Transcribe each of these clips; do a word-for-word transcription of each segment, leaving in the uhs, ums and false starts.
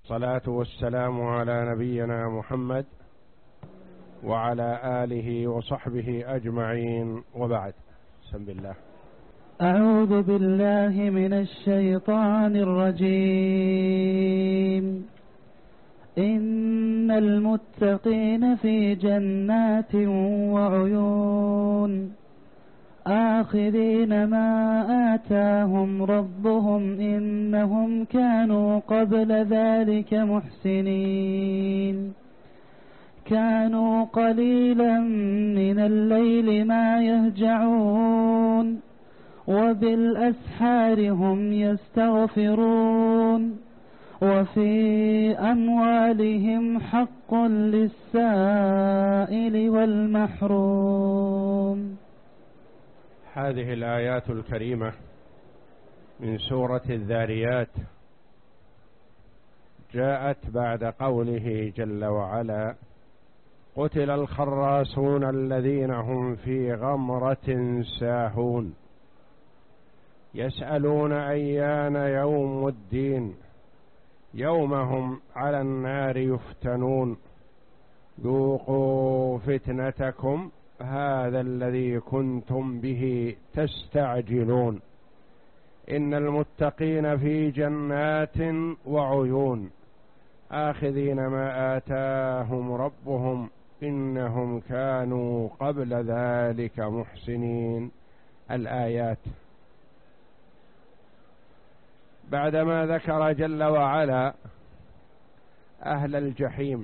والصلاة والسلام على نبينا محمد وعلى آله وصحبه أجمعين، وبعد. بسم الله. أعوذ بالله من الشيطان الرجيم. إن المتقين في جنات وعيون آخذين ما آتاهم ربهم إنهم كانوا قبل ذلك محسنين. كانوا قليلا من الليل ما يهجعون وبالأسحار هم يستغفرون وفي أموالهم حق للسائل والمحروم. هذه الآيات الكريمة من سورة الذاريات جاءت بعد قوله جل وعلا: قتل الخراصون الذين هم في غمرة ساهون يسألون أيان يوم الدين يوم هم على النار يفتنون ذوقوا فتنتكم هذا الذي كنتم به تستعجلون. إن المتقين في جنات وعيون آخذين ما آتاهم ربهم إنهم كانوا قبل ذلك محسنين. الآيات. بعدما ذكر جل وعلا أهل الجحيم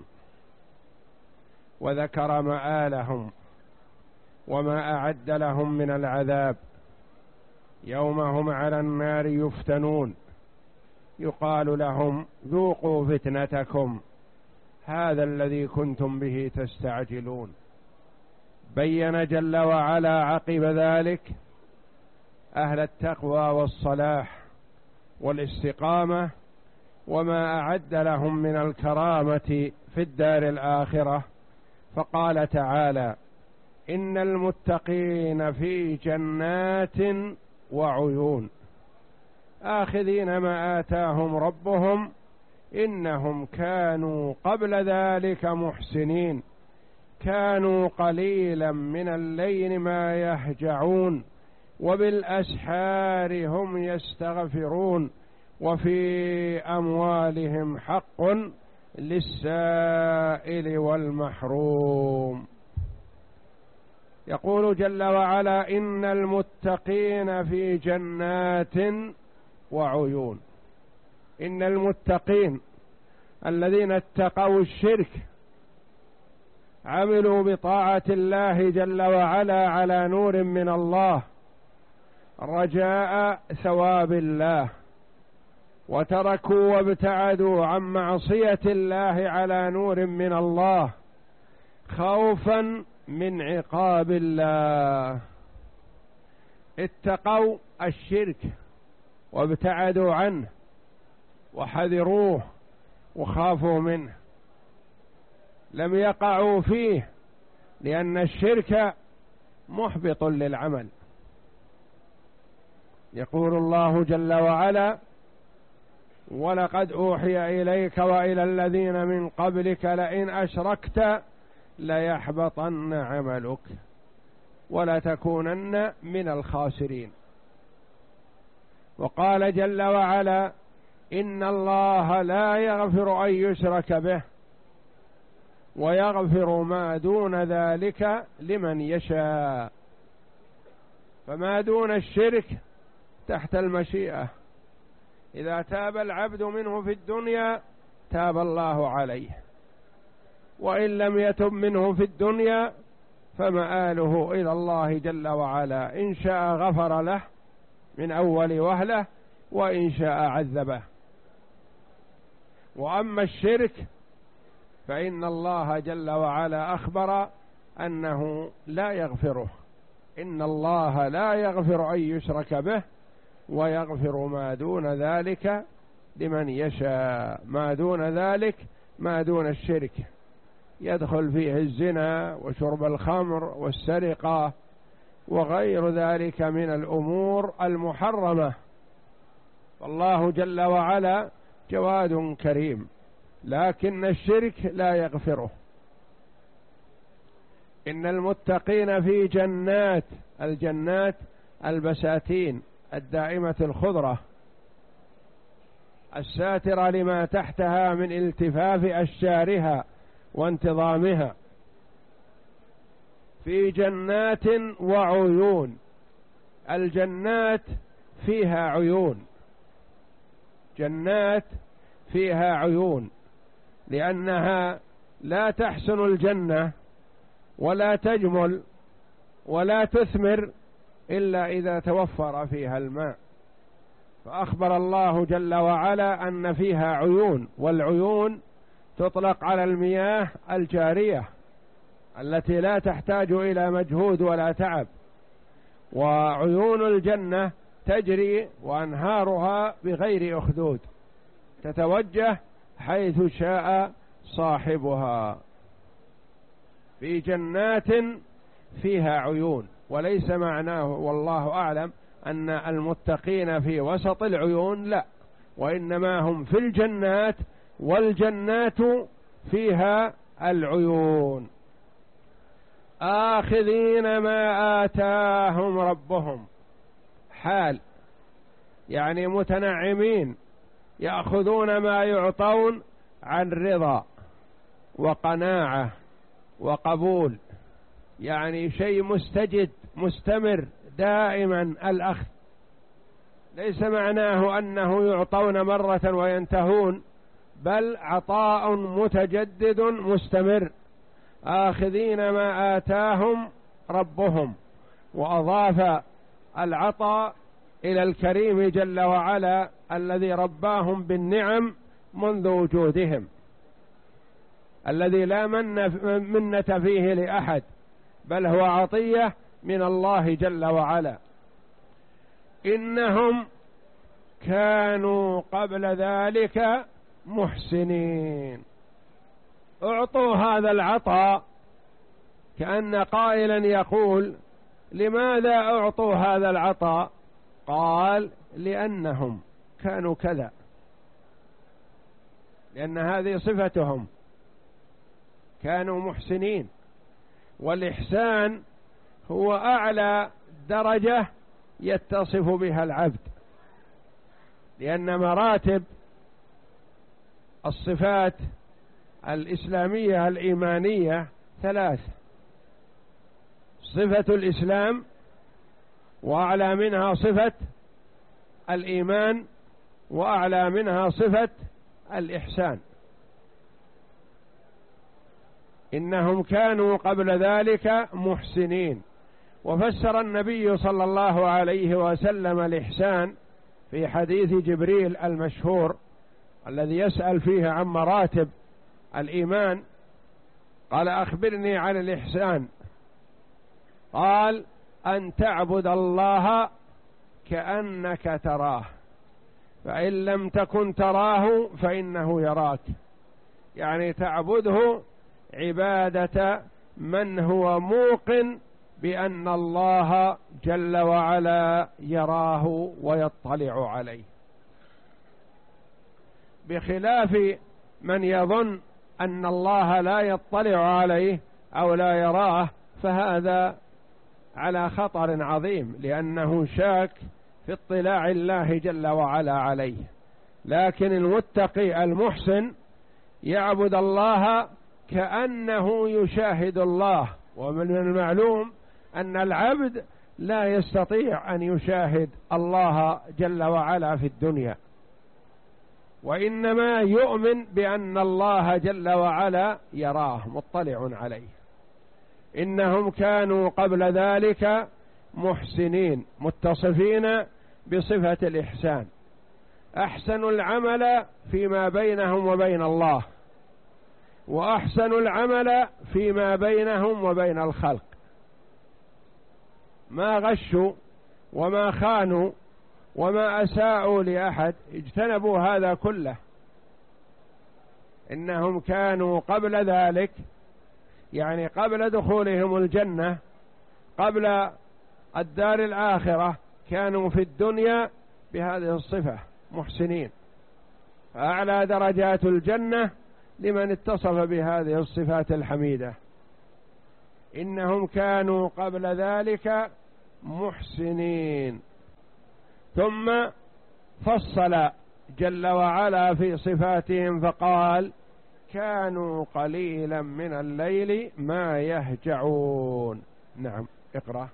وذكر مآلهم وما أعد لهم من العذاب يوم هم على النار يفتنون، يقال لهم: ذوقوا فتنتكم هذا الذي كنتم به تستعجلون. بين جل وعلا عقب ذلك أهل التقوى والصلاح والاستقامة وما أعد لهم من الكرامة في الدار الآخرة، فقال تعالى: إن المتقين في جنات وعيون آخذين ما آتاهم ربهم إنهم كانوا قبل ذلك محسنين. كانوا قليلا من الليل ما يهجعون وبالأسحار هم يستغفرون وفي أموالهم حق للسائل والمحروم. يقول جل وعلا: إن المتقين في جنات وعيون. إن المتقين الذين اتقوا الشرك عملوا بطاعة الله جل وعلا على نور من الله رجاء ثواب الله، وتركوا وابتعدوا عن معصية الله على نور من الله خوفا من عقاب الله. اتقوا الشرك وابتعدوا عنه وحذروه وخافوا منه، لم يقعوا فيه، لأن الشرك محبط للعمل. يقول الله جل وعلا: ولقد أوحي إليك وإلى الذين من قبلك لئن أشركت ليحبطن عملك ولتكونن من الخاسرين. وقال جل وعلا: إن الله لا يغفر أن يشرك به ويغفر ما دون ذلك لمن يشاء. فما دون الشرك تحت المشيئة، إذا تاب العبد منه في الدنيا تاب الله عليه، وإن لم يتب منه في الدنيا فمآله إلى الله جل وعلا، إن شاء غفر له من أول وهلة وإن شاء عذبه. وأما الشرك فإن الله جل وعلا أخبر أنه لا يغفره. إن الله لا يغفر أن يشرك به ويغفر ما دون ذلك لمن يشاء. ما دون ذلك ما دون الشرك يدخل فيه الزنا وشرب الخمر والسرقة وغير ذلك من الأمور المحرمة. والله جل وعلا جواد كريم لكن الشرك لا يغفره. إن المتقين في جنات، الجنات البساتين الدائمة الخضرة الساترة لما تحتها من التفاف أشجارها وانتظامها، في جنات وعيون. الجنات فيها عيون، جنات فيها عيون، لأنها لا تحسن الجنة ولا تجمل ولا تثمر إلا إذا توفر فيها الماء. فأخبر الله جل وعلا أن فيها عيون، والعيون تطلق على المياه الجارية التي لا تحتاج إلى مجهود ولا تعب. وعيون الجنة تجري وأنهارها بغير أخدود، تتوجه حيث شاء صاحبها. في جنات فيها عيون، وليس معناه والله أعلم أن المتقين في وسط العيون، لا، وإنما هم في الجنات، والجنات فيها العيون. آخذين ما آتاهم ربهم، حال يعني متنعمين، يأخذون ما يعطون عن رضا وقناعة وقبول، يعني شيء مستجد مستمر دائما الأخذ. ليس معناه أنه يعطون مرة وينتهون، بل عطاء متجدد مستمر. آخذين ما آتاهم ربهم، وأضاف العطاء إلى الكريم جل وعلا الذي رباهم بالنعم منذ وجودهم، الذي لا منة فيه لأحد، بل هو عطية من الله جل وعلا. إنهم كانوا قبل ذلك محسنين. أعطوا هذا العطاء كأن قائلا يقول: لماذا أعطوا هذا العطاء؟ قال: لأنهم كانوا كذا، لأن هذه صفتهم، كانوا محسنين. والإحسان هو أعلى درجة يتصف بها العبد، لأن مراتب الصفات الإسلامية الإيمانية ثلاث: صفة الإسلام، وأعلى منها صفة الإيمان، وأعلى منها صفة الإحسان. إنهم كانوا قبل ذلك محسنين. وفسر النبي صلى الله عليه وسلم الإحسان في حديث جبريل المشهور الذي يسأل فيه عن مراتب الإيمان، قال: أخبرني عن الإحسان. قال: أن تعبد الله كأنك تراه، فإن لم تكن تراه فإنه يراك. يعني تعبده عبادة من هو موقن بأن الله جل وعلا يراه ويطلع عليه، بخلاف من يظن أن الله لا يطلع عليه أو لا يراه، فهذا على خطر عظيم، لأنه شاك في اطلاع الله جل وعلا عليه. لكن المتقي المحسن يعبد الله كأنه يشاهد الله. ومن المعلوم أن العبد لا يستطيع أن يشاهد الله جل وعلا في الدنيا، وإنما يؤمن بأن الله جل وعلا يراه مطلع عليه. إنهم كانوا قبل ذلك محسنين، متصفين بصفة الإحسان، أحسنوا العمل فيما بينهم وبين الله، وأحسنوا العمل فيما بينهم وبين الخلق، ما غشوا وما خانوا وما أساءوا لأحد، اجتنبوا هذا كله. إنهم كانوا قبل ذلك، يعني قبل دخولهم الجنة، قبل الدار الآخرة، كانوا في الدنيا بهذه الصفة محسنين. فأعلى درجات الجنة لمن اتصف بهذه الصفات الحميدة. إنهم كانوا قبل ذلك محسنين. ثم فصل جل وعلا في صفاتهم فقال كانوا قليلا من الليل ما يهجعون. نعم اقرأ.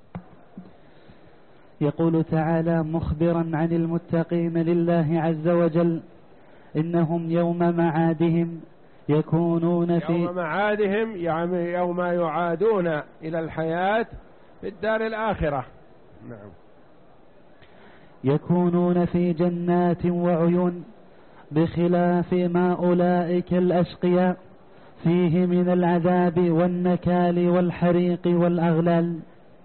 يقول تعالى مخبرا عن المتقين لله عز وجل إنهم يوم معادهم يكونون في يوم معادهم يعني يوم يعادون إلى الحياة في الدار الآخرة. نعم. يكونون في جنات وعيون بخلاف ما أولئك الأشقياء فيه من العذاب والنكال والحريق والأغلال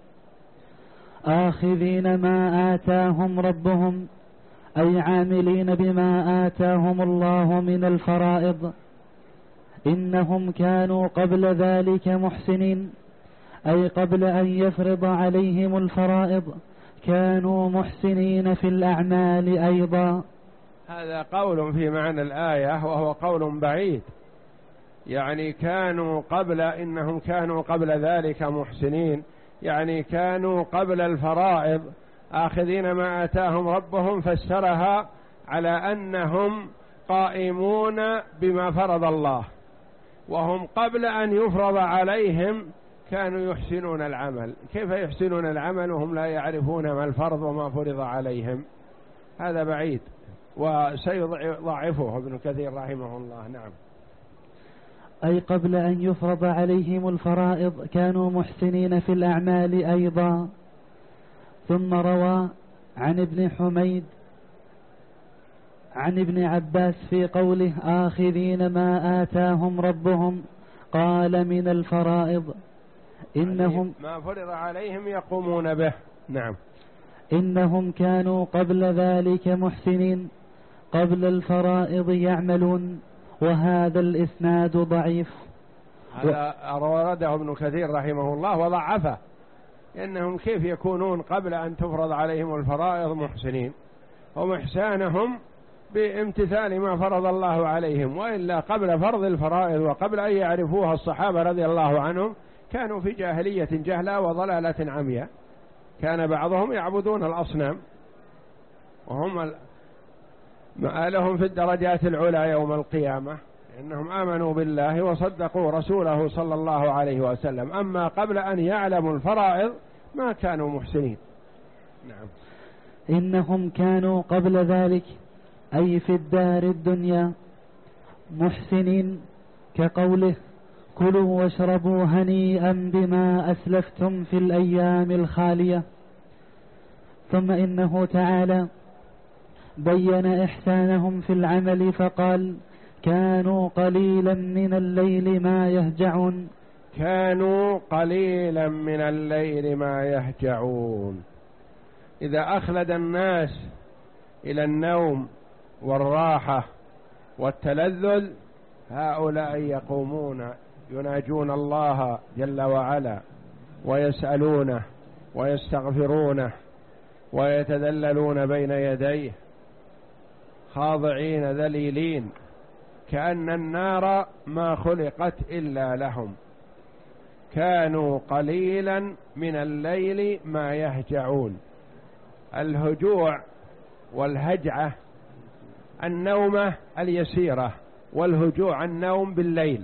آخذين ما آتاهم ربهم أي عاملين بما آتاهم الله من الفرائض. إنهم كانوا قبل ذلك محسنين أي قبل أن يفرض عليهم الفرائض كانوا محسنين في الأعمال أيضا. هذا قول في معنى الآية وهو قول بعيد، يعني كانوا قبل إنهم كانوا قبل ذلك محسنين، يعني كانوا قبل الفرائض آخذين ما آتاهم ربهم، فسرها على أنهم قائمون بما فرض الله، وهم قبل أن يفرض عليهم كانوا يحسنون العمل. كيف يحسنون العمل وهم لا يعرفون ما الفرض وما فرض عليهم؟ هذا بعيد وسيضعفه ابن كثير رحمه الله. نعم. أي قبل أن يفرض عليهم الفرائض كانوا محسنين في الأعمال أيضا. ثم روى عن ابن حميد عن ابن عباس في قوله آخذين ما آتاهم ربهم قال من الفرائض إنهم ما فرض عليهم يقومون به. نعم. إنهم كانوا قبل ذلك محسنين قبل الفرائض يعملون. وهذا الإسناد ضعيف. هذا ورده ابن كثير رحمه الله وضعفه، إنهم كيف يكونون قبل أن تفرض عليهم الفرائض محسنين؟ هم إحسانهم بامتثال ما فرض الله عليهم، وإلا قبل فرض الفرائض وقبل أن يعرفوها الصحابة رضي الله عنهم كانوا في جاهلية جهلة وضلالة عمياء. كان بعضهم يعبدون الأصنام وهم مآلهم في الدرجات العلى يوم القيامة، إنهم آمنوا بالله وصدقوا رسوله صلى الله عليه وسلم. أما قبل أن يعلموا الفرائض ما كانوا محسنين. نعم. إنهم كانوا قبل ذلك أي في الدار الدنيا محسنين كقوله كلوا واشربوا هنيئا بما أسلفتم في الأيام الخالية. ثم إنه تعالى بين إحسانهم في العمل فقال كانوا قليلا من الليل ما يهجعون. كانوا قليلا من الليل ما يهجعون. إذا أخلد الناس إلى النوم والراحة والتلذذ هؤلاء يقومون يناجون الله جل وعلا ويسألونه ويستغفرونه ويتذللون بين يديه خاضعين ذليلين كأن النار ما خلقت إلا لهم. كانوا قليلا من الليل ما يهجعون. الهجوع والهجعة النومة اليسيرة، والهجوع النوم بالليل.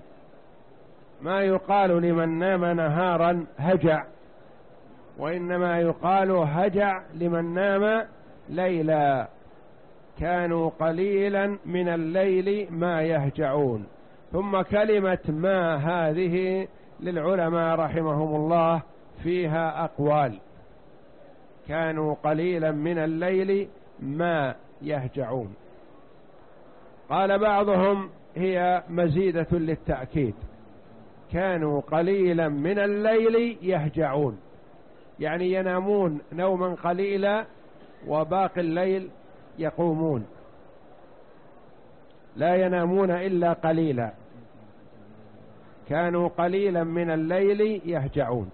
ما يقال لمن نام نهارا هجع، وإنما يقال هجع لمن نام ليلا. كانوا قليلا من الليل ما يهجعون. ثم كلمة ما هذه للعلماء رحمهم الله فيها أقوال. كانوا قليلا من الليل ما يهجعون. قال بعضهم هي مزيدة للتأكيد، كانوا قليلا من الليل يهجعون، يعني ينامون نوما قليلا وباقي الليل يقومون، لا ينامون إلا قليلا. كانوا قليلا من الليل يهجعون.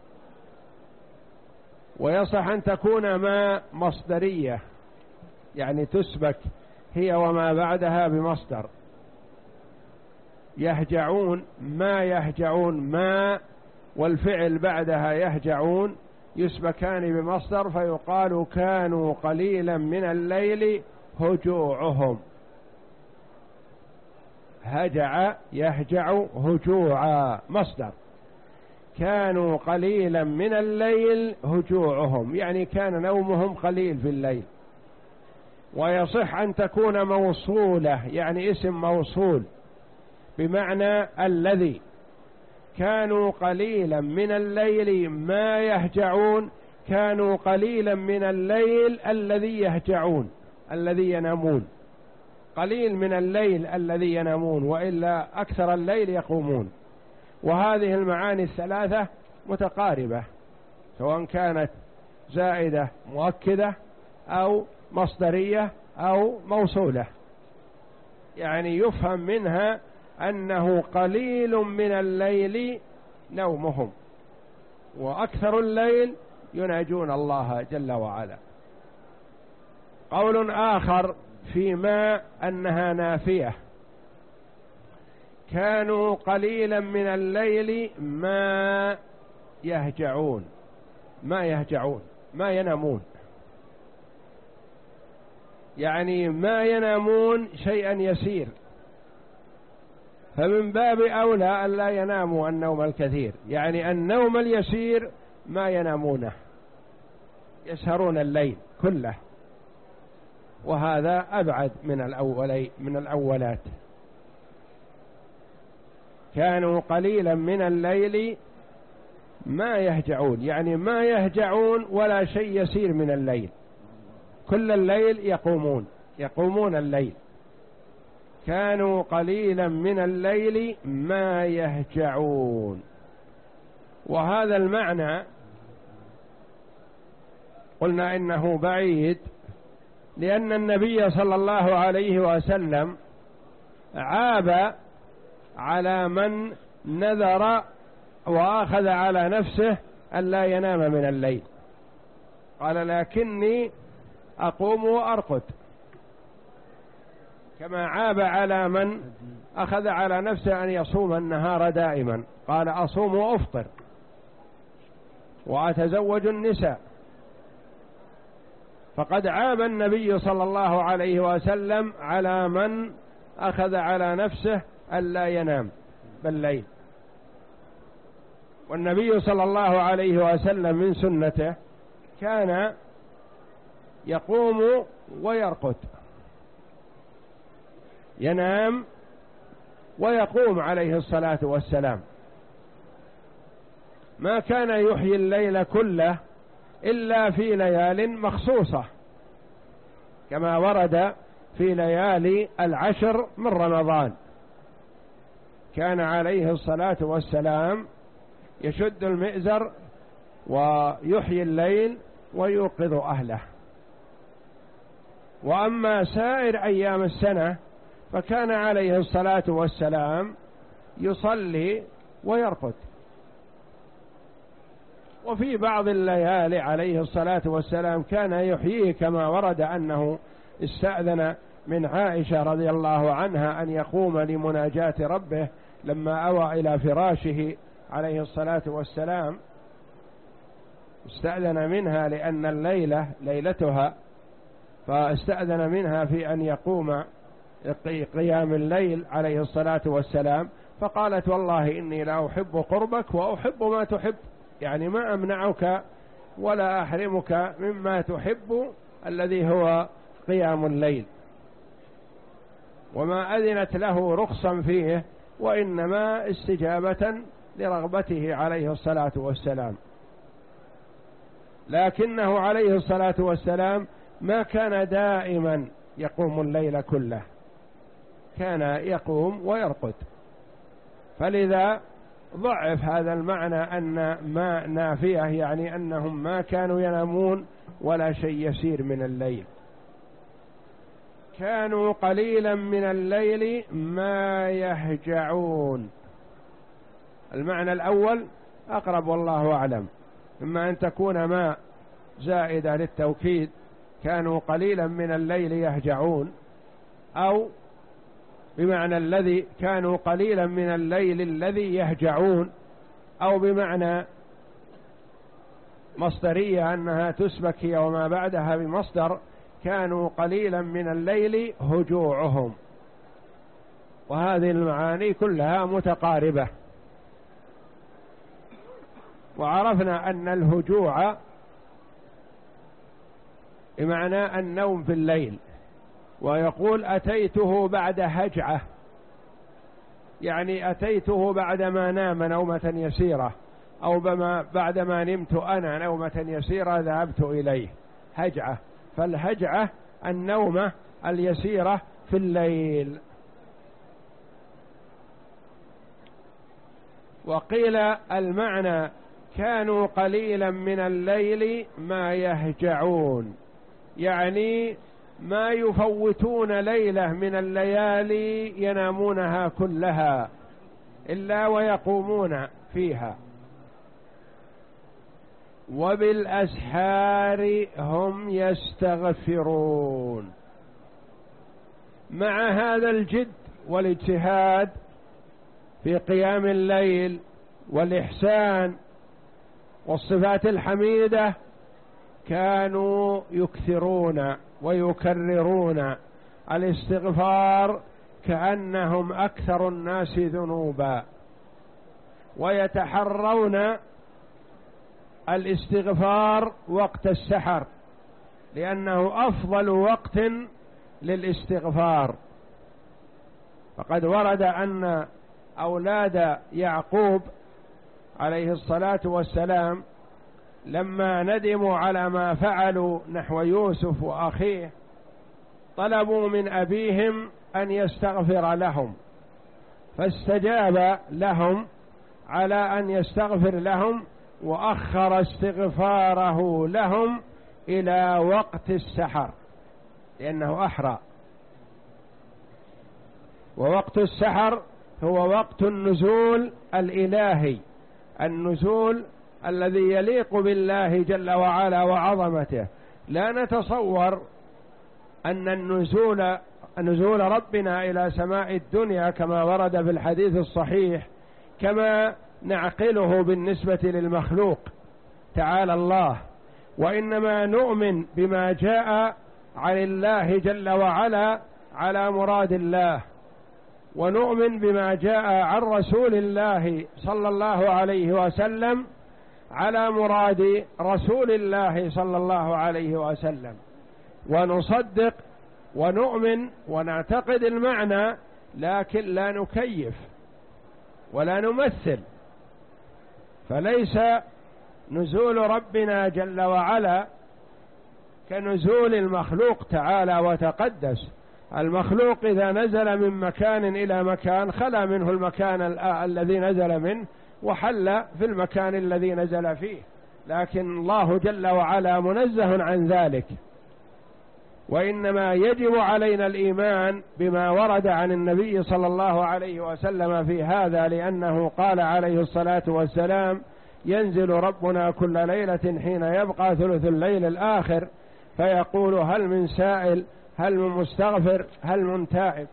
ويصح أن تكون ما مصدرية، يعني تسبك هي وما بعدها بمصدر، يهجعون، ما يهجعون ما والفعل بعدها يهجعون يسبكان بمصدر، فيقال كانوا قليلا من الليل هجوعهم. هجع يهجع هجوعا مصدر، كانوا قليلا من الليل هجوعهم، يعني كان نومهم قليل في الليل. ويصح أن تكون موصولة، يعني اسم موصول بمعنى الذي، كانوا قليلا من الليل ما يهجعون، كانوا قليلا من الليل الذي يهجعون الذي ينامون، قليل من الليل الذي ينامون، وإلا أكثر الليل يقومون. وهذه المعاني الثلاثة متقاربة، سواء كانت زائدة مؤكدة أو مصدرية أو موصولة، يعني يفهم منها أنه قليل من الليل نومهم، وأكثر الليل يناجون الله جل وعلا. قول آخر فيما أنها نافية، كانوا قليلا من الليل ما يهجعون، ما يهجعون ما ينامون، يعني ما ينامون شيئا يسير، فمن باب أولى أن لا يناموا النوم الكثير، يعني النوم اليسير ما ينامونه، يسهرون الليل كله، وهذا أبعد من الأولي من الأولات. كانوا قليلا من الليل ما يهجعون، يعني ما يهجعون ولا شيء يسير من الليل، كل الليل يقومون يقومون الليل. كانوا قليلا من الليل ما يهجعون. وهذا المعنى قلنا إنه بعيد، لأن النبي صلى الله عليه وسلم عاب على من نذر وأخذ على نفسه أن لا ينام من الليل، قال لكني أقوم وأرقد، كما عاب على من أخذ على نفسه أن يصوم النهار دائما، قال أصوم وأفطر وأتزوج النساء. فقد عاب النبي صلى الله عليه وسلم على من أخذ على نفسه ألا ينام بالليل. والنبي صلى الله عليه وسلم من سنته كان يقوم ويرقد، ينام ويقوم عليه الصلاة والسلام، ما كان يحيي الليل كله إلا في ليال مخصوصة، كما ورد في ليالي العشر من رمضان كان عليه الصلاة والسلام يشد المئزر ويحيي الليل ويوقظ أهله. وأما سائر أيام السنة فكان عليه الصلاة والسلام يصلي ويرقد. وفي بعض الليالي عليه الصلاة والسلام كان يحييه، كما ورد أنه استأذن من عائشة رضي الله عنها أن يقوم لمناجاة ربه لما أوى إلى فراشه عليه الصلاة والسلام، استأذن منها لأن الليلة ليلتها، فاستأذن منها في أن يقوم قيام الليل عليه الصلاة والسلام، فقالت والله إني لا أحب قربك وأحب ما تحب، يعني ما أمنعك ولا أحرمك مما تحب الذي هو قيام الليل، وما أذنت له رخصا فيه، وإنما استجابة لرغبته عليه الصلاة والسلام. لكنه عليه الصلاة والسلام ما كان دائما يقوم الليل كله، كان يقوم ويرقد، فلذا ضعف هذا المعنى أن ما نافية، يعني أنهم ما كانوا ينامون ولا شيء يسير من الليل. كانوا قليلا من الليل ما يهجعون، المعنى الأول أقرب والله أعلم، إما أن تكون ما زائدة للتوكيد، كانوا قليلا من الليل يهجعون، أو بمعنى الذي كانوا قليلا من الليل الذي يهجعون، أو بمعنى مصدرية أنها تسبك هي وما بعدها بمصدر كانوا قليلا من الليل هجوعهم، وهذه المعاني كلها متقاربة. وعرفنا أن الهجوع بمعنى النوم في الليل، ويقول أتيته بعد هجعة، يعني أتيته بعدما نام نومة يسيرة، أو بعدما نمت أنا نومة يسيرة ذهبت إليه، هجعة. فالهجعة النومة اليسيرة في الليل. وقيل المعنى كانوا قليلا من الليل ما يهجعون، يعني ما يفوتون ليلة من الليالي ينامونها كلها إلا ويقومون فيها. وبالأسحار هم يستغفرون. مع هذا الجد والاجتهاد في قيام الليل والإحسان والصفات الحميدة كانوا يكثرون ويكررون الاستغفار كأنهم أكثر الناس ذنوبا، ويتحرون الاستغفار وقت السحر لأنه أفضل وقت للاستغفار. فقد ورد أن أولاد يعقوب عليه الصلاة والسلام لما ندموا على ما فعلوا نحو يوسف وأخيه طلبوا من أبيهم أن يستغفر لهم، فاستجاب لهم على أن يستغفر لهم، وأخر استغفاره لهم إلى وقت السحر لأنه أحرى. ووقت السحر هو وقت النزول الإلهي، النزول الذي يليق بالله جل وعلا وعظمته. لا نتصور أن النزول نزول ربنا إلى سماء الدنيا كما ورد في الحديث الصحيح كما نعقله بالنسبة للمخلوق تعالى الله، وإنما نؤمن بما جاء عن الله جل وعلا على مراد الله، ونؤمن بما جاء عن رسول الله صلى الله عليه وسلم على مراد رسول الله صلى الله عليه وسلم، ونصدق ونؤمن ونعتقد المعنى، لكن لا نكيف ولا نمثل. فليس نزول ربنا جل وعلا كنزول المخلوق تعالى وتقدس. المخلوق إذا نزل من مكان إلى مكان خلا منه المكان الذي نزل منه وحل في المكان الذي نزل فيه، لكن الله جل وعلا منزه عن ذلك. وإنما يجب علينا الإيمان بما ورد عن النبي صلى الله عليه وسلم في هذا، لأنه قال عليه الصلاة والسلام: ينزل ربنا كل ليلة حين يبقى ثلث الليل الآخر فيقول هل من سائل، هل من مستغفر، هل من تائب.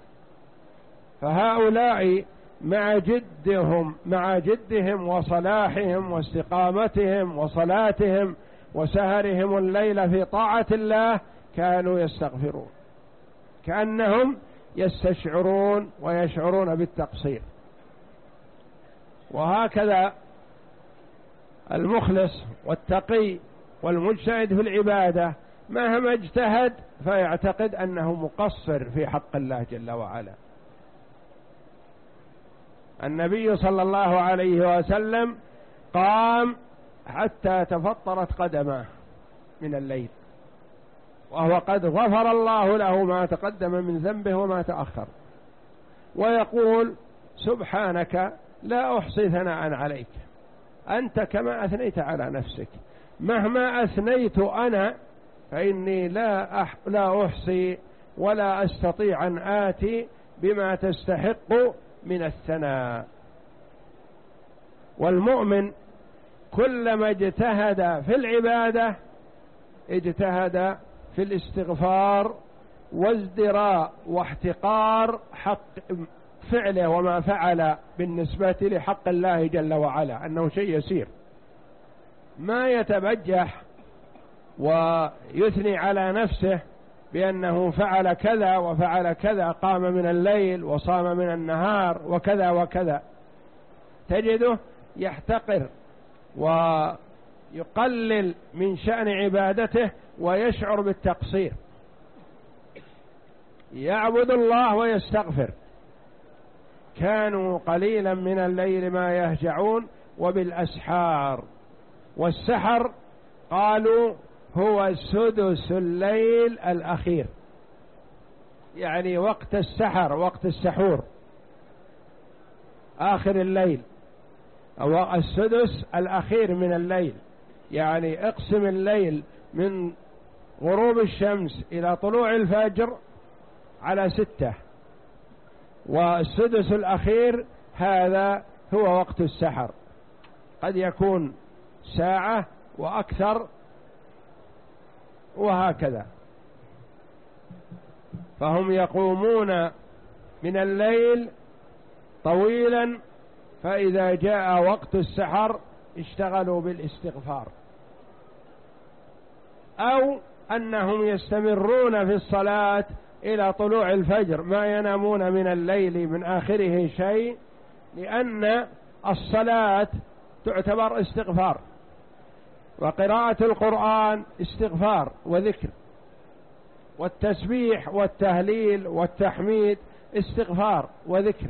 فهؤلاء مع جدهم مع جدهم وصلاحهم واستقامتهم وصلاتهم وسهرهم الليل في طاعة الله كانوا يستغفرون، كأنهم يستشعرون ويشعرون بالتقصير. وهكذا المخلص والتقي والمجتهد في العبادة مهما اجتهد فيعتقد أنه مقصر في حق الله جل وعلا. النبي صلى الله عليه وسلم قام حتى تفطرت قدماه من الليل، وهو قد غفر الله له ما تقدم من ذنبه وما تأخر، ويقول: سبحانك لا أحصي ثناء عليك، أنت كما أثنيت على نفسك، مهما أثنيت أنا فإني لا أح لا أحصي ولا أستطيع أن آتي بما تستحق من الثناء. والمؤمن كلما اجتهد في العبادة اجتهد في الاستغفار وازدراء واحتقار حق فعله وما فعل بالنسبة لحق الله جل وعلا، أنه شيء يسير، ما يتبجح ويثني على نفسه بأنه فعل كذا وفعل كذا، قام من الليل وصام من النهار وكذا وكذا، تجده يحتقر ويقلل من شأن عبادته ويشعر بالتقصير، يعبد الله ويستغفر. كانوا قليلا من الليل ما يهجعون وبالأسحار، والسحر قالوا هو سدس الليل الأخير، يعني وقت السحر، وقت السحور، آخر الليل، أو السدس الأخير من الليل، يعني اقسم الليل من غروب الشمس إلى طلوع الفجر على ستة، والسدس الأخير هذا هو وقت السحر، قد يكون ساعة وأكثر وهكذا. فهم يقومون من الليل طويلا، فإذا جاء وقت السحر اشتغلوا بالاستغفار، أو أنهم يستمرون في الصلاة إلى طلوع الفجر، ما ينامون من الليل من آخره شيء، لأن الصلاة تعتبر استغفار، وقراءة القرآن استغفار وذكر، والتسبيح والتهليل والتحميد استغفار وذكر،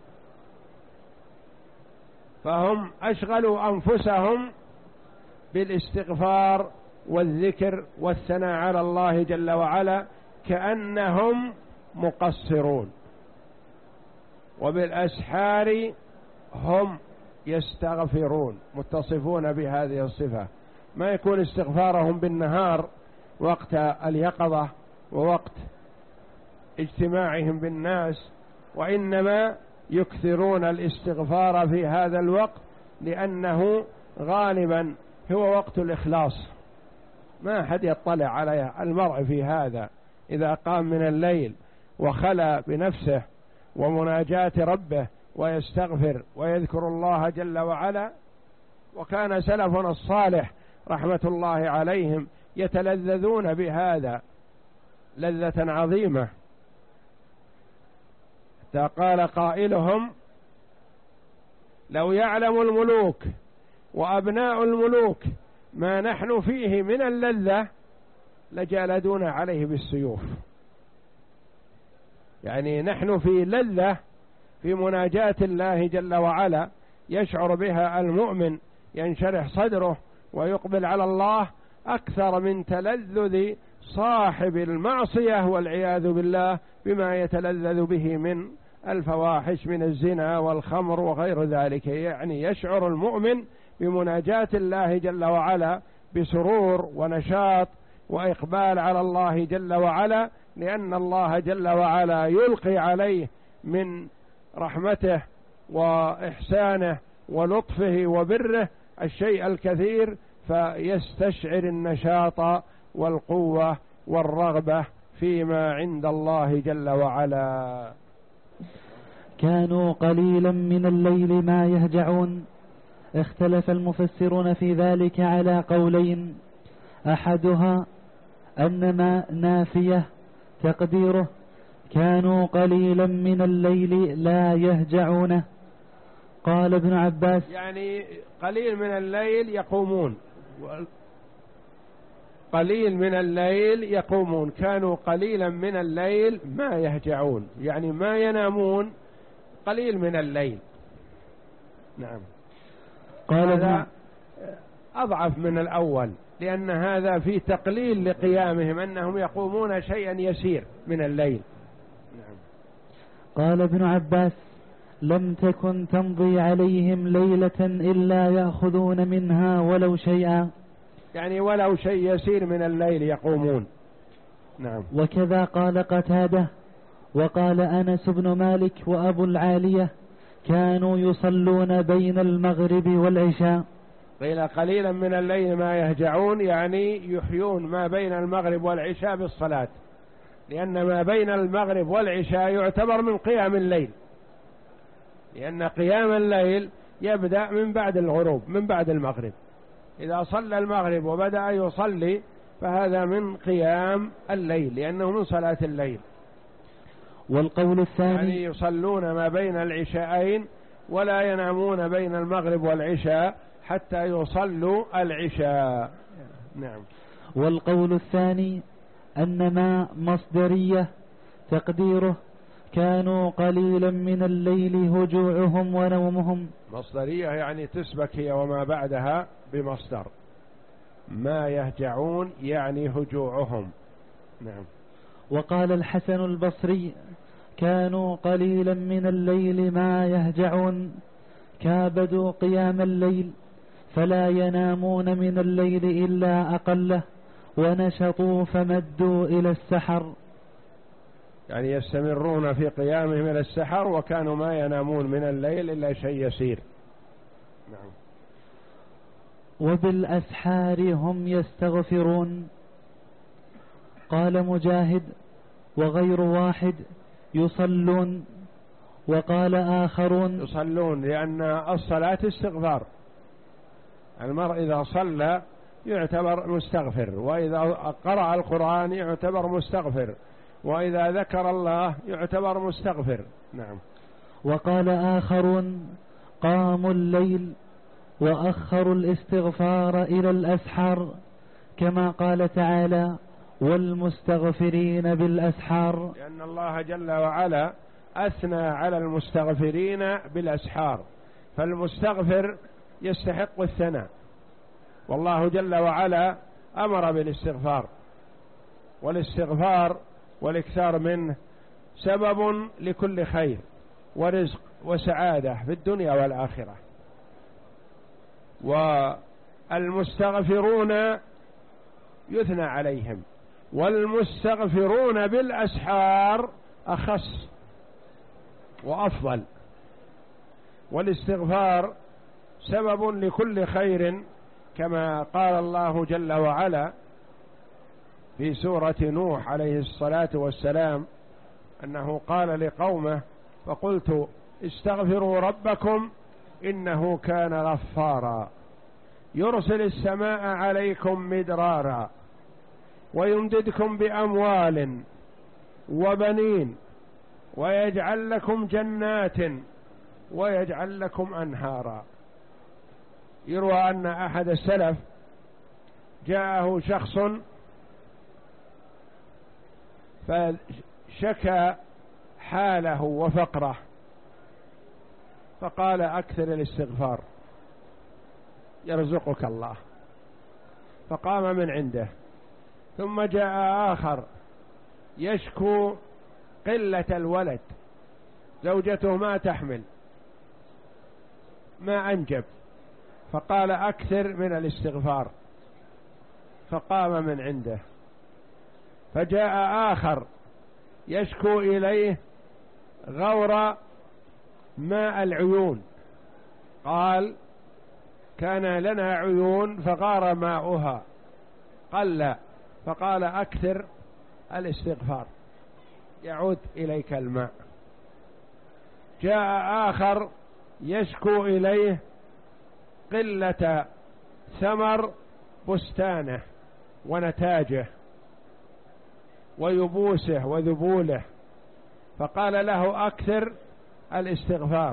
فهم أشغلوا أنفسهم بالاستغفار والذكر والثناء على الله جل وعلا كأنهم مقصرون، وبالأسحار هم يستغفرون، متصفون بهذه الصفة. ما يكون استغفارهم بالنهار وقت اليقظة ووقت اجتماعهم بالناس، وإنما يكثرون الاستغفار في هذا الوقت، لأنه غالبا هو وقت الإخلاص، ما أحد يطلع على المرء في هذا. إذا قام من الليل وخلى بنفسه ومناجاة ربه ويستغفر ويذكر الله جل وعلا. وكان سلفنا الصالح رحمة الله عليهم يتلذذون بهذا لذة عظيمة، حتى قال قائلهم: لو يعلم الملوك وأبناء الملوك ما نحن فيه من اللذة لجالدون عليه بالسيوف. يعني نحن في لذة في مناجاة الله جل وعلا يشعر بها المؤمن، ينشرح صدره ويقبل على الله أكثر من تلذذ صاحب المعصية والعياذ بالله بما يتلذذ به من الفواحش من الزنا والخمر وغير ذلك. يعني يشعر المؤمن بمناجاة الله جل وعلا بسرور ونشاط وإقبال على الله جل وعلا، لأن الله جل وعلا يلقي عليه من رحمته وإحسانه ولطفه وبره الشيء الكثير، فيستشعر النشاط والقوة والرغبة فيما عند الله جل وعلا. كانوا قليلا من الليل ما يهجعون. اختلف المفسرون في ذلك على قولين: أحدها أن ما نافية تقديره كانوا قليلا من الليل لا يهجعونه. قال ابن عباس: يعني قليل من الليل يقومون، قليل من الليل يقومون، كانوا قليلا من الليل ما يهجعون، يعني ما ينامون، قليل من الليل. نعم. قال هذا أضعف من الأول، لأن هذا في تقليل لقيامهم، أنهم يقومون شيئا يسير من الليل. نعم. قال ابن عباس: لم تكن تمضي عليهم ليلة إلا يأخذون منها ولو شيئا، يعني ولو شيء يسير من الليل يقومون. نعم. وكذا قال قتادة. وقال أنس بن مالك وأبو العالية: كانوا يصلون بين المغرب والعشاء. قيل قليلا من الليل ما يهجعون، يعني يحيون ما بين المغرب والعشاء بالصلاة، لأن ما بين المغرب والعشاء يعتبر من قيام الليل، لأن قيام الليل يبدأ من بعد الغروب، من بعد المغرب. إذا صلى المغرب وبدأ يصلي فهذا من قيام الليل، لأنه من صلاة الليل. والقول الثاني يعني يصلون ما بين العشاءين ولا ينامون بين المغرب والعشاء حتى يصلوا العشاء. نعم. والقول الثاني أن ما مصدرية تقديره كانوا قليلا من الليل هجوعهم ونومهم. مصدرية يعني تسبك هي وما بعدها بمصدر، ما يهجعون يعني هجوعهم. نعم. وقال الحسن البصري كانوا قليلا من الليل ما يهجعون، كابدوا قيام الليل فلا ينامون من الليل إلا أقله، ونشطوا فمدوا إلى السحر. يعني يستمرون في قيامهم إلى السحر، وكانوا ما ينامون من الليل إلا شيء يسير. نعم. وبالأسحار هم يستغفرون. قال مجاهد وغير واحد يصلون. وقال آخرون يصلون لأن الصلاة استغفار، المرء إذا صلى يعتبر مستغفر، وإذا قرأ القرآن يعتبر مستغفر، وإذا ذكر الله يعتبر مستغفر. نعم. وقال آخرون قاموا الليل وأخروا الاستغفار إلى الأسحار، كما قال تعالى والمستغفرين بالأسحار، لأن الله جل وعلا أثنى على المستغفرين بالأسحار، فالمستغفر يستحق الثناء، والله جل وعلا أمر بالاستغفار، والاستغفار والاكثار منه سبب لكل خير ورزق وسعادة في الدنيا والآخرة. والمستغفرون يثنى عليهم، والمستغفرون بالأسحار أخص وأفضل. والاستغفار سبب لكل خير، كما قال الله جل وعلا في سورة نوح عليه الصلاة والسلام أنه قال لقومه فقلت استغفروا ربكم إنه كان غفارا يرسل السماء عليكم مدرارا ويمددكم بأموال وبنين ويجعل لكم جنات ويجعل لكم أنهارا. يروى أن أحد السلف جاءه شخص فشكى حاله وفقره، فقال أكثر الاستغفار يرزقك الله، فقام من عنده. ثم جاء آخر يشكو قلة الولد، زوجته ما تحمل ما أنجب، فقال أكثر من الاستغفار، فقام من عنده. فجاء آخر يشكو إليه غور ماء العيون، قال كان لنا عيون فغار ماؤها قل، فقال أكثر الاستغفار يعود إليك الماء. جاء آخر يشكو إليه قلة ثمر بستانه ونتاجه ويبوسه وذبوله، فقال له أكثر الاستغفار.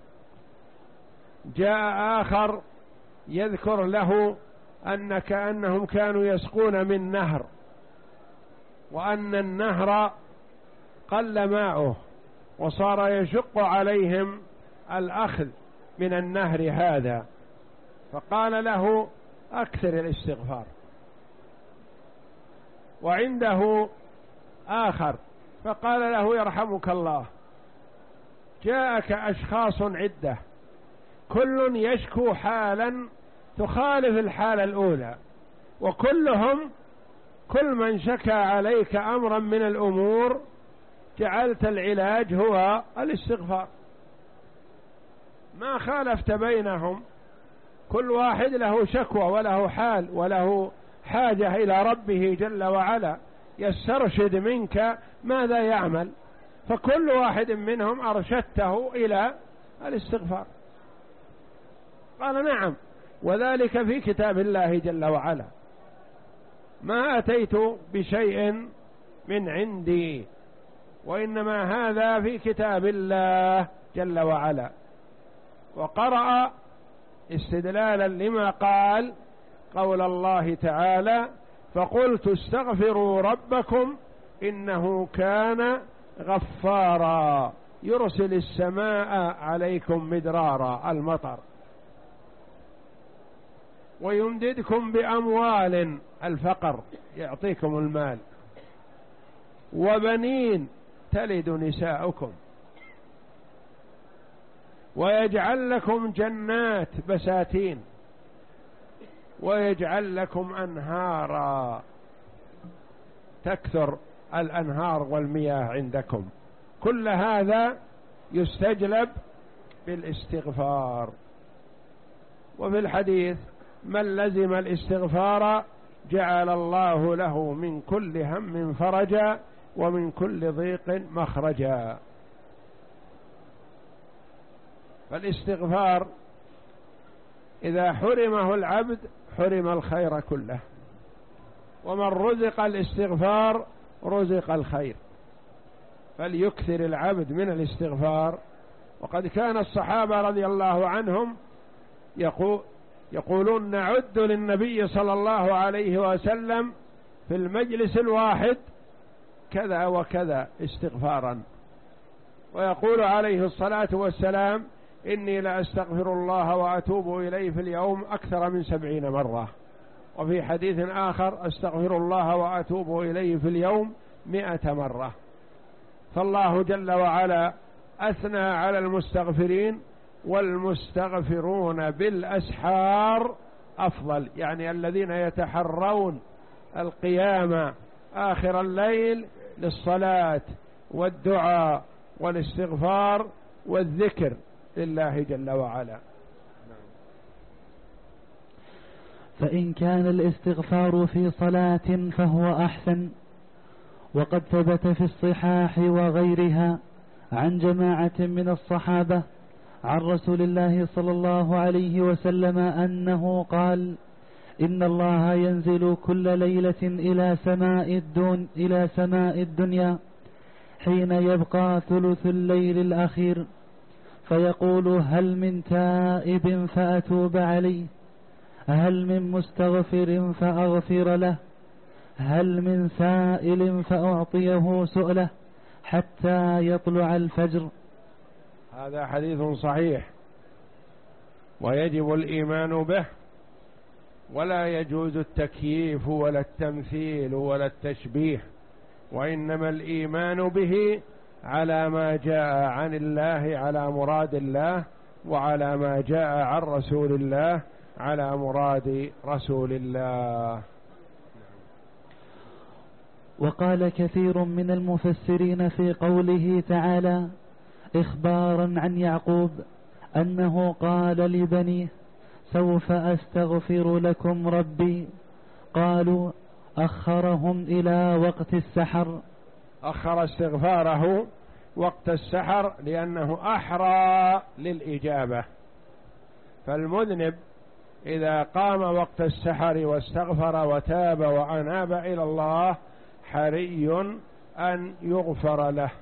جاء آخر يذكر له أن كأنهم كانوا يسقون من نهر، وأن النهر قل ماؤه وصار يشق عليهم الأخذ من النهر هذا، فقال له أكثر الاستغفار. وعنده آخر فقال له يرحمك الله جاءك أشخاص عدة كل يشكو حالا تخالف الحالة الأولى، وكلهم كل من شكى عليك أمرا من الأمور جعلت العلاج هو الاستغفار، ما خالفت بينهم، كل واحد له شكوى وله حال وله حاجة إلى ربه جل وعلا، يسترشد منك ماذا يعمل، فكل واحد منهم أرشدته إلى الاستغفار. قال نعم، وذلك في كتاب الله جل وعلا، ما أتيت بشيء من عندي، وإنما هذا في كتاب الله جل وعلا. وقرأ استدلالا لما قال قول الله تعالى: فقلت استغفروا ربكم إنه كان غفارا يرسل السماء عليكم مدرارا، المطر، ويمددكم بأموال، الفقر، يعطيكم المال، وبنين، تلد نساؤكم، ويجعل لكم جنات بساتين، ويجعل لكم أنهارا، تكثر الأنهار والمياه عندكم. كل هذا يستجلب بالاستغفار. وفي الحديث: من لزم الاستغفار جعل الله له من كل هم فرجا ومن كل ضيق مخرجا. فالاستغفار إذا حرمه العبد حرم الخير كله، ومن رزق الاستغفار رزق الخير، فليكثر العبد من الاستغفار. وقد كان الصحابة رضي الله عنهم يقول يقولون: نعد للنبي صلى الله عليه وسلم في المجلس الواحد كذا وكذا استغفارا، ويقول عليه الصلاة والسلام: إني لأستغفر الله وأتوب إليه في اليوم أكثر من سبعين مرة. وفي حديث آخر: أستغفر الله وأتوب إليه في اليوم مئة مرة. فالله جل وعلا أثنى على المستغفرين، والمستغفرون بالأسحار أفضل، يعني الذين يتحرون القيام آخر الليل للصلاة والدعاء والاستغفار والذكر لله جل وعلا. فإن كان الاستغفار في صلاة فهو أحسن. وقد ثبت في الصحاح وغيرها عن جماعة من الصحابة عن رسول الله صلى الله عليه وسلم أنه قال: إن الله ينزل كل ليلة إلى سماء الدون إلى سماء الدنيا حين يبقى ثلث الليل الأخير، فيقول: هل من تائب فأتوب عليه؟ هل من مستغفر فأغفر له؟ هل من سائل فأعطيه سؤله حتى يطلع الفجر. هذا حديث صحيح، ويجب الإيمان به، ولا يجوز التكييف ولا التمثيل ولا التشبيه، وإنما الإيمان به على ما جاء عن الله على مراد الله، وعلى ما جاء عن رسول الله على مراد رسول الله. وقال كثير من المفسرين في قوله تعالى إخبارا عن يعقوب أنه قال لبنيه: سوف أستغفر لكم ربي. قالوا: أخرهم إلى وقت السحر. أخر استغفاره وقت السحر لأنه أحرى للإجابة. فالمذنب إذا قام وقت السحر واستغفر وتاب وأناب إلى الله حري أن يغفر له.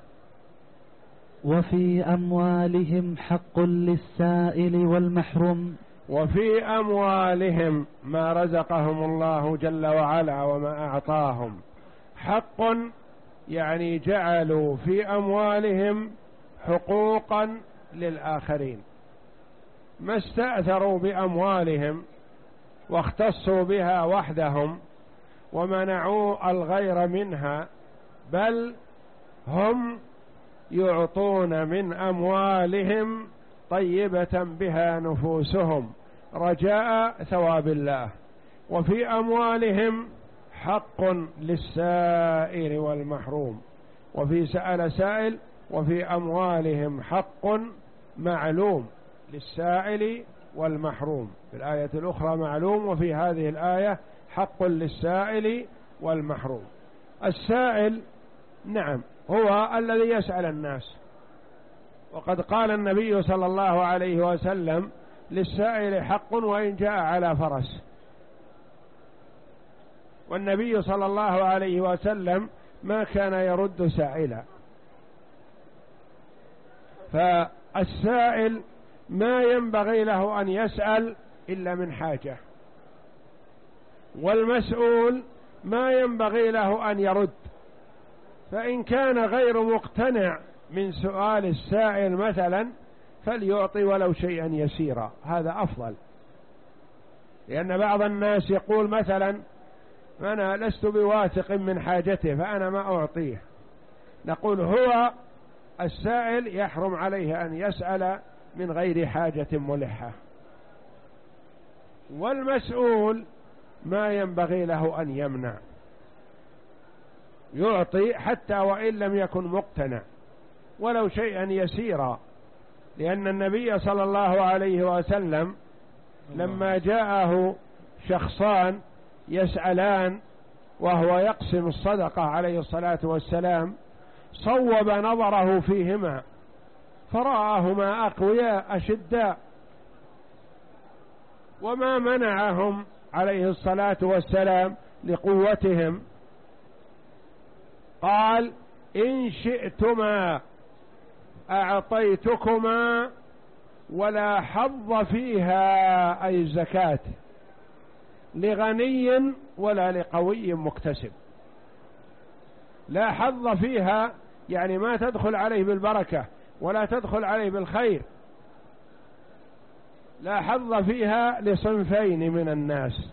وفي أموالهم حق للسائل والمحروم. وفي أموالهم ما رزقهم الله جل وعلا وما أعطاهم حق، يعني جعلوا في أموالهم حقوقا للآخرين، ما استأثروا بأموالهم واختصوا بها وحدهم ومنعوا الغير منها، بل هم يعطون من أموالهم طيبة بها نفوسهم رجاء ثواب الله. وفي أموالهم حق للسائل والمحروم، وفي سأل سائل، وفي أموالهم حق معلوم للسائل والمحروم. في الآية الأخرى معلوم، وفي هذه الآية حق للسائل والمحروم. السائل نعم هو الذي يسأل الناس، وقد قال النبي صلى الله عليه وسلم للسائل حق وإن جاء على فرس، والنبي صلى الله عليه وسلم ما كان يرد سائلا. فالسائل ما ينبغي له أن يسأل إلا من حاجة، والمسؤول ما ينبغي له أن يرد، فإن كان غير مقتنع من سؤال السائل مثلا فليعطي ولو شيئا يسيرا، هذا أفضل. لأن بعض الناس يقول مثلا أنا لست بواثق من حاجته فأنا ما أعطيه، نقول هو السائل يحرم عليه أن يسأل من غير حاجة ملحة، والمسؤول ما ينبغي له أن يمنع، يعطي حتى وإن لم يكن مقتنع ولو شيئا يسيرا. لأن النبي صلى الله عليه وسلم لما جاءه شخصان يسألان وهو يقسم الصدقة عليه الصلاة والسلام صوب نظره فيهما فرآهما أقوياء أشداء، وما منعهم عليه الصلاة والسلام لقوتهم، قال إن شئتما أعطيتكما ولا حظ فيها أي الزكاة لغني ولا لقوي مكتسب. لا حظ فيها يعني ما تدخل عليه بالبركة ولا تدخل عليه بالخير. لا حظ فيها لصنفين من الناس: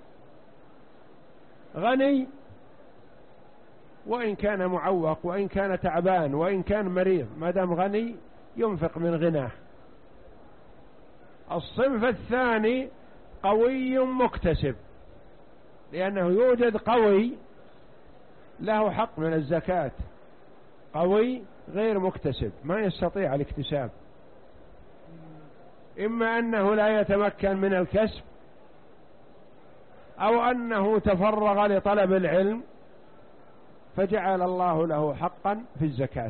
غني وإن كان معوق وإن كان تعبان وإن كان مريض، ما دام غني ينفق من غناه. الصنف الثاني قوي مكتسب، لأنه يوجد قوي له حق من الزكاة، قوي غير مكتسب ما يستطيع الاكتساب، إما أنه لا يتمكن من الكسب أو أنه تفرغ لطلب العلم فجعل الله له حقا في الزكاة.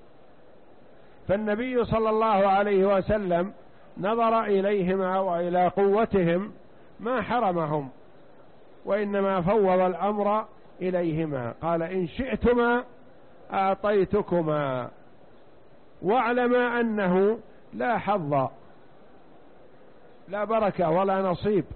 فالنبي صلى الله عليه وسلم نظر إليهما وإلى قوتهم ما حرمهم، وإنما فوض الأمر إليهما، قال إن شئتما أعطيتكما، واعلما أنه لا حظ لا بركة ولا نصيب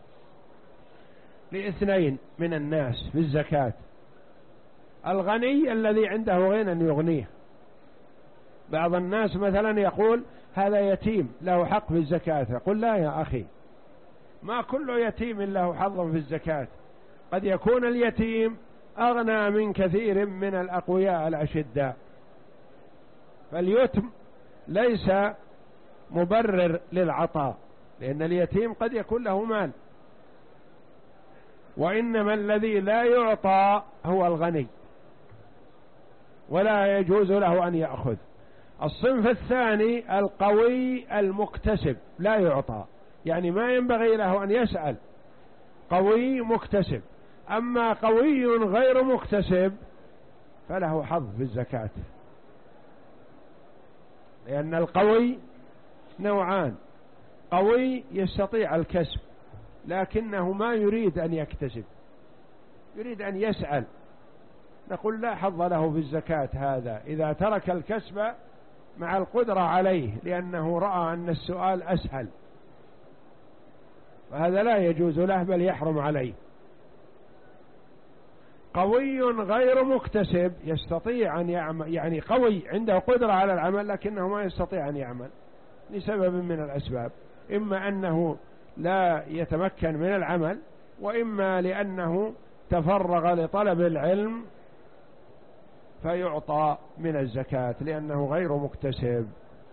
لاثنين من الناس في الزكاة: الغني الذي عنده غنى يغنيه. بعض الناس مثلا يقول هذا يتيم له حق في الزكاة، يقول لا يا أخي، ما كل يتيم له حظ في الزكاة، قد يكون اليتيم أغنى من كثير من الأقوياء الأشداء. فاليتم ليس مبرر للعطاء، لأن اليتيم قد يكون له مال، وإنما الذي لا يعطى هو الغني ولا يجوز له أن يأخذ. الصنف الثاني القوي المكتسب لا يعطى، يعني ما ينبغي له أن يسأل، قوي مكتسب. أما قوي غير مكتسب فله حظ في الزكاة، لأن القوي نوعان: قوي يستطيع الكسب لكنه ما يريد أن يكتسب، يريد أن يسأل، نقول لا حظ له في الزكاة هذا إذا ترك الكسب مع القدرة عليه، لأنه رأى أن السؤال أسهل، فهذا لا يجوز له بل يحرم عليه. قوي غير مكتسب يستطيع أن يعمل، يعني قوي عنده قدرة على العمل لكنه ما يستطيع أن يعمل لسبب من الأسباب، إما أنه لا يتمكن من العمل، وإما لأنه تفرغ لطلب العلم فيعطى من الزكاة لأنه غير مكتسب.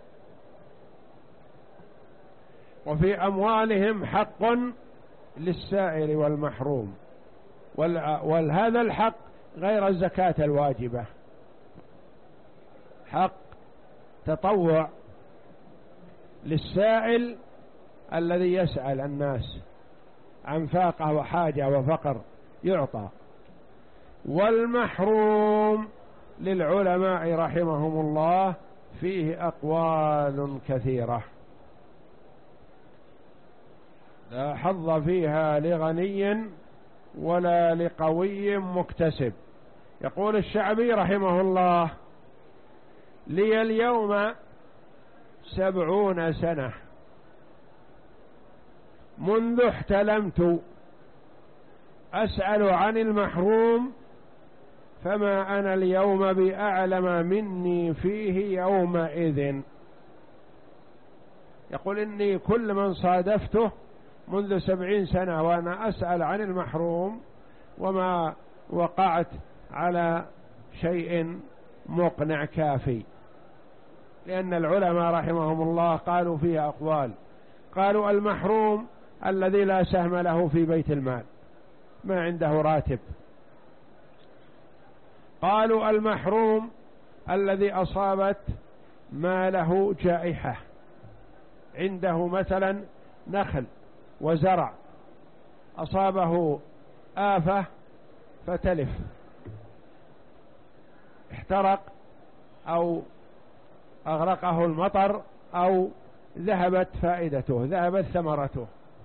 وفي أموالهم حق للسائل والمحروم، وهذا الحق غير الزكاة الواجبة، حق تطوع للسائل الذي يسأل الناس عن فاقة وحاجة وفقر يعطى، والمحروم للعلماء رحمهم الله فيه أقوال كثيرة، لا حظ فيها لغني ولا لقوي مكتسب. يقول الشعبي رحمه الله: لي اليوم سبعون سنة منذ احتلمت أسأل عن المحروم، فما أنا اليوم بأعلم مني فيه يومئذ. يقول إني كل من صادفته منذ سبعين سنة وأنا أسأل عن المحروم وما وقعت على شيء مقنع كافي، لأن العلماء رحمهم الله قالوا فيه أقوال. قالوا: المحروم الذي لا سهم له في بيت المال، ما عنده راتب. قالوا: المحروم الذي أصابت ماله جائحة، عنده مثلا نخل وزرع أصابه آفة فتلف، احترق أو أغرقه المطر أو ذهبت فائدته، ذهبت ثمرته.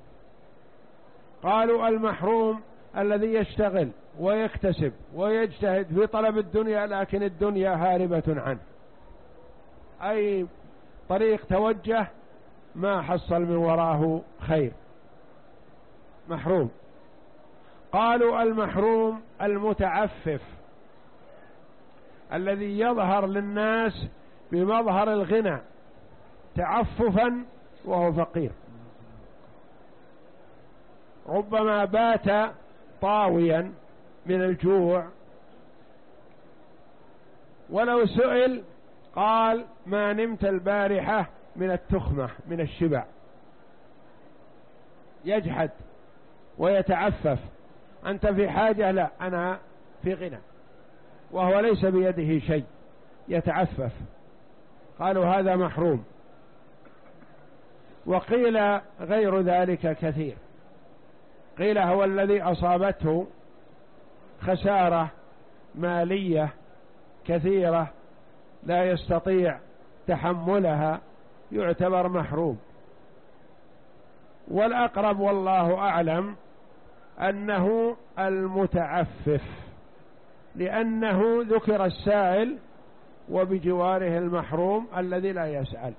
قالوا: المحروم الذي يشتغل ويكتسب ويجتهد في طلب الدنيا، لكن الدنيا هاربة عنه، أي طريق توجه ما حصل من وراه خير، محروم. قالوا: المحروم المتعفف الذي يظهر للناس بمظهر الغنى تعففا وهو فقير، ربما بات طاويا من الجوع، ولو سئل قال: ما نمت البارحة من التخمة من الشبع. يجحد ويتعفف. أنت في حاجة؟ لا، أنا في غنى، وهو ليس بيده شيء، يتعفف. قالوا: هذا محروم. وقيل غير ذلك كثير، قيل هو الذي أصابته خسارة مالية كثيرة لا يستطيع تحملها، يعتبر محروم. والأقرب والله أعلم أنه المتعفف، لأنه ذكر السائل وبجواره المحروم الذي لا يسأل.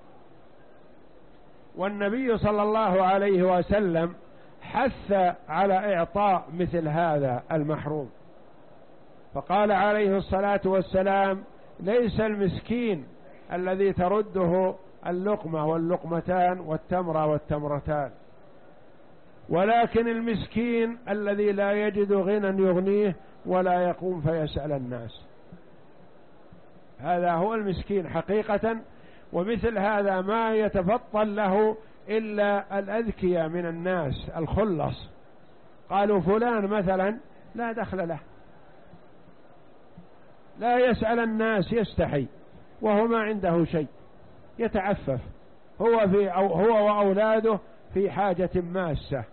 والنبي صلى الله عليه وسلم حث على إعطاء مثل هذا المحروم، فقال عليه الصلاة والسلام: ليس المسكين الذي ترده اللقمة واللقمتان والتمرة والتمرتان، ولكن المسكين الذي لا يجد غنى يغنيه ولا يقوم فيسأل الناس، هذا هو المسكين حقيقة. ومثل هذا ما يتفضل له إلا الأذكياء من الناس الخلص. قالوا: فلان مثلا لا دخل له، لا يسأل الناس، يستحي، وهو ما عنده شيء، يتعفف، هو في أو هو وأولاده في حاجة ماسة،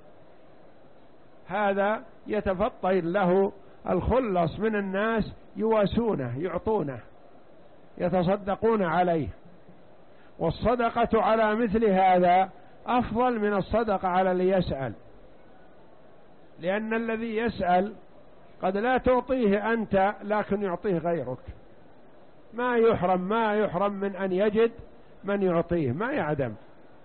هذا يتفضل له الخلص من الناس، يواسونه، يعطونه، يتصدقون عليه. والصدقة على مثل هذا أفضل من الصدقة على اللي يسأل، لأن الذي يسأل قد لا تعطيه أنت لكن يعطيه غيرك، ما يحرم ما يحرم من أن يجد من يعطيه، ما يعدم،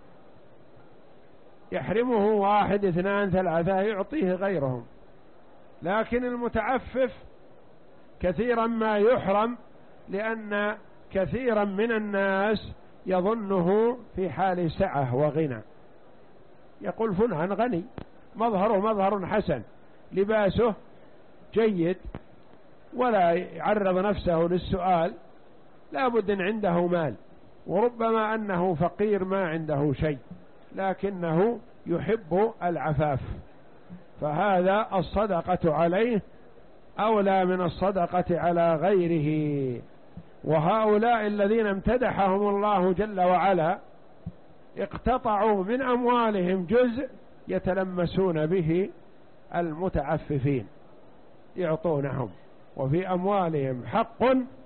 يحرمه واحد اثنان ثلاثة يعطيه غيرهم. لكن المتعفف كثيرا ما يحرم، لأن كثيرا من الناس يظنه في حال سعة وغنى، يقول فلان غني، مظهره مظهر حسن، لباسه جيد، ولا يعرض نفسه للسؤال، لا بد أن عنده مال، وربما أنه فقير ما عنده شيء، لكنه يحب العفاف، فهذا الصدقة عليه أولى من الصدقة على غيره. وهؤلاء الذين امتدحهم الله جل وعلا اقتطعوا من أموالهم جزء يتلمسون به المتعففين، يعطونهم. وفي أموالهم حق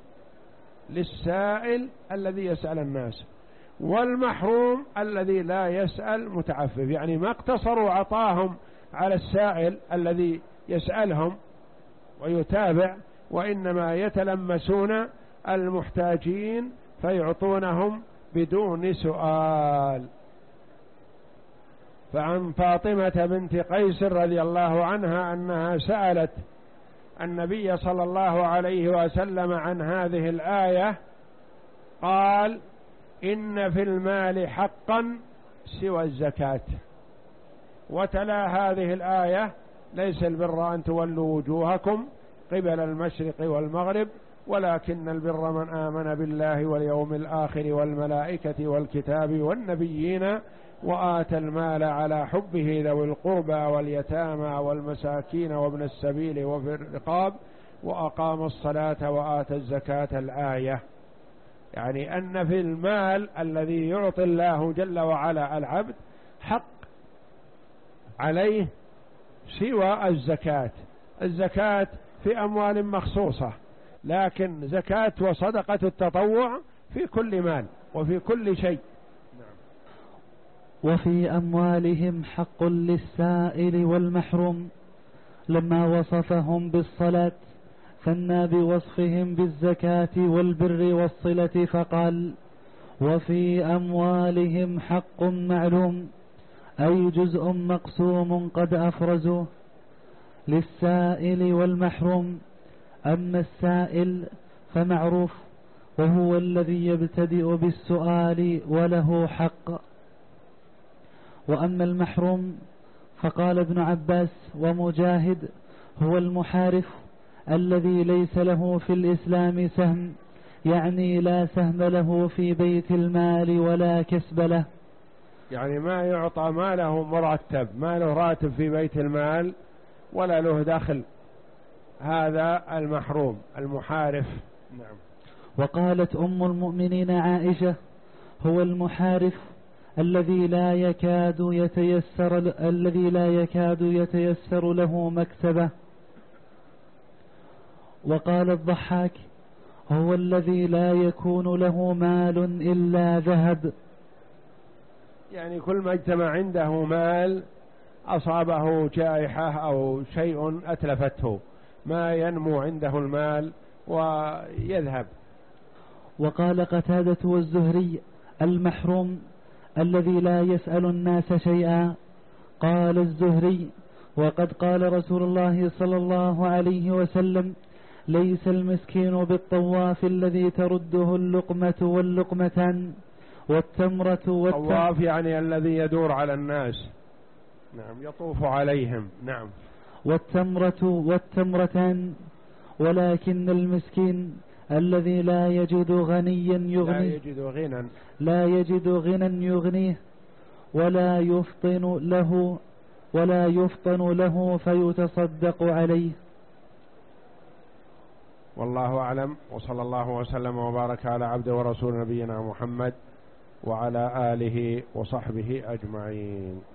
للسائل الذي يسأل الناس، والمحروم الذي لا يسأل متعفف. يعني ما اقتصروا عطاهم على السائل الذي يسألهم ويتابع، وإنما يتلمسون المحتاجين فيعطونهم بدون سؤال. فعن فاطمة بنت قيس رضي الله عنها أنها سألت النبي صلى الله عليه وسلم عن هذه الآية، قال: إن في المال حقا سوى الزكاة. وتلا هذه الآية: ليس البر أن تولوا وجوهكم قبل المشرق والمغرب ولكن البر من آمن بالله واليوم الآخر والملائكة والكتاب والنبيين وآتى المال على حبه ذوي القربى واليتامى والمساكين وابن السبيل وفي الرقاب وأقام الصلاة وآتى الزكاة. الآية يعني أن في المال الذي يعطي الله جل وعلا العبد حق عليه سوى الزكاة. الزكاة في أموال مخصوصة، لكن زكاة وصدقة التطوع في كل مال وفي كل شيء. وفي أموالهم حق للسائل والمحروم. لما وصفهم بالصلاة ثنى بوصفهم بالزكاة والبر والصلة فقال: وفي أموالهم حق معلوم، أي جزء مقسوم قد أفرزوه للسائل والمحروم. أما السائل فمعروف، وهو الذي يبتدئ بالسؤال وله حق. وأما المحروم فقال ابن عباس ومجاهد: هو المحارف الذي ليس له في الإسلام سهم، يعني لا سهم له في بيت المال ولا كسب له. يعني ما يعطى ما له مرتب، ما له راتب في بيت المال ولا له دخل، هذا المحروم المحارف. نعم. وقالت أم المؤمنين عائشة: هو المحارف الذي لا يكاد يتيسر الذي لا يكاد يتيسر له مكسبه. وقال الضحاك: هو الذي لا يكون له مال إلا ذهب. يعني كل ما اجتمع عنده مال أصابه جائحة أو شيء أتلفته، ما ينمو عنده المال ويذهب. وقال قتادة والزهري: المحروم الذي لا يسأل الناس شيئا. قال الزهري: وقد قال رسول الله صلى الله عليه وسلم: ليس المسكين بالطواف الذي ترده اللقمة واللقمتان والتمرة والتمرة. طواف يعني الذي يدور على الناس، نعم، يطوف عليهم. نعم. والتمرة والتمرتان، ولكن المسكين الذي لا يجد غنيا يغنيه لا يجد غنى لا يجد غنى يغنيه ولا يفطن له ولا يفطن له فيتصدق عليه. والله أعلم، وصلى الله وسلم وبارك على عبده ورسول نبينا محمد وعلى آله وصحبه أجمعين.